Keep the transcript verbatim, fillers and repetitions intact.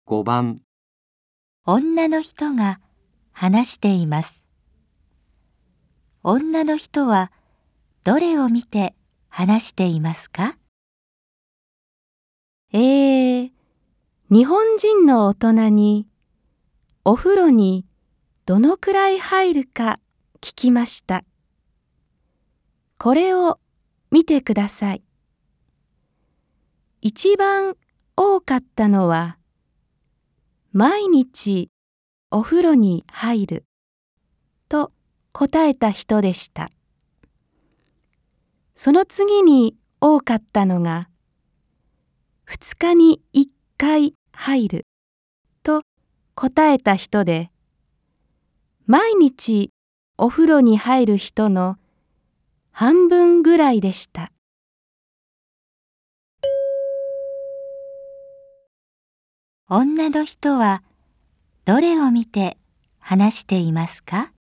ごばん、 女の人が話しています。女の人はどれを見て話していますか？ えー、日本人の大人にお風呂にどのくらい入るか聞きました。これを見てください。一番多かったのは、毎日お風呂に入ると答えた人でした。その次に多かったのが、二日に一回入ると答えた人で、毎日お風呂に入る人の半分ぐらいでした。 女の人はどれを見て話していますか？